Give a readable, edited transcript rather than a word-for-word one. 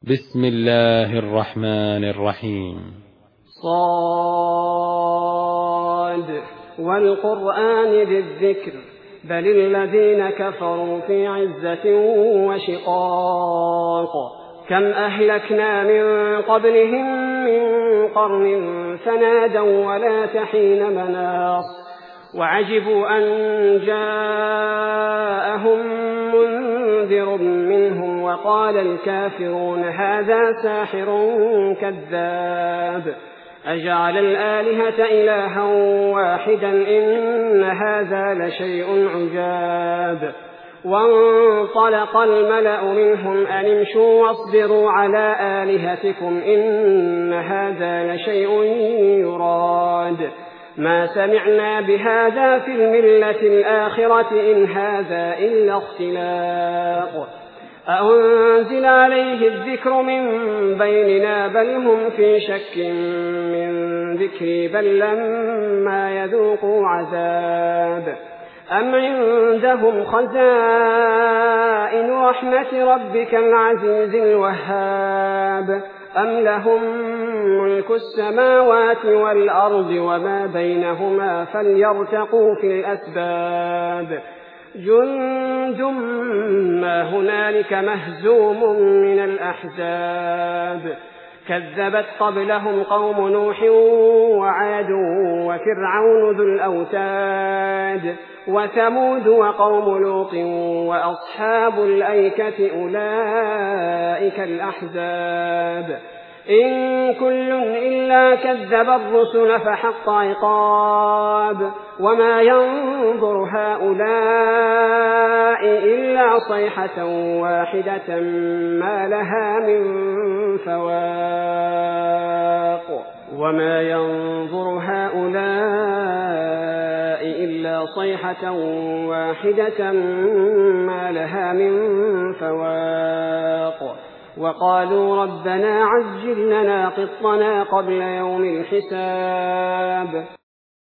بسم الله الرحمن الرحيم. صاد والقرآن ذي الذكر بل الذين كفروا في عزة وشقاق كم أهلكنا من قبلهم من قرن فنادوا ولا تحين مناص وعجبوا أن جاءهم منذر منهم وقال الكافرون هذا ساحر كذاب أجعل الآلهة إلها واحدا إن هذا لشيء عجاب وانطلق الملأ منهم أن امشوا واصبروا على آلهتكم إن هذا لشيء يراد ما سمعنا بهذا في الملة الآخرة إن هذا إلا اختلاق أأنزل عليه الذكر من بيننا بل هم في شك من ذكري بل لما يذوقوا عذاب أم عندهم خزائن رحمة ربك العزيز الوهاب أم لهم ملك السماوات والأرض وما بينهما فليرتقوا في الأسباب جند ما هنالك مهزوم من الأحزاب كذبت قبلهم قوم نوح وعاد وفرعون ذو الأوتاد وثمود وقوم لوط وأصحاب الأيكة أولئك الأحزاب إن كل إلا كذب الرسل فحق عقاب وما ينظر هؤلاء إلا صيحة واحدة ما لها من فواق وما ينظر هؤلاء إلا صيحة واحدة ما لها من فواق وقالوا ربنا عجل لنا قطنا قبل يوم الحساب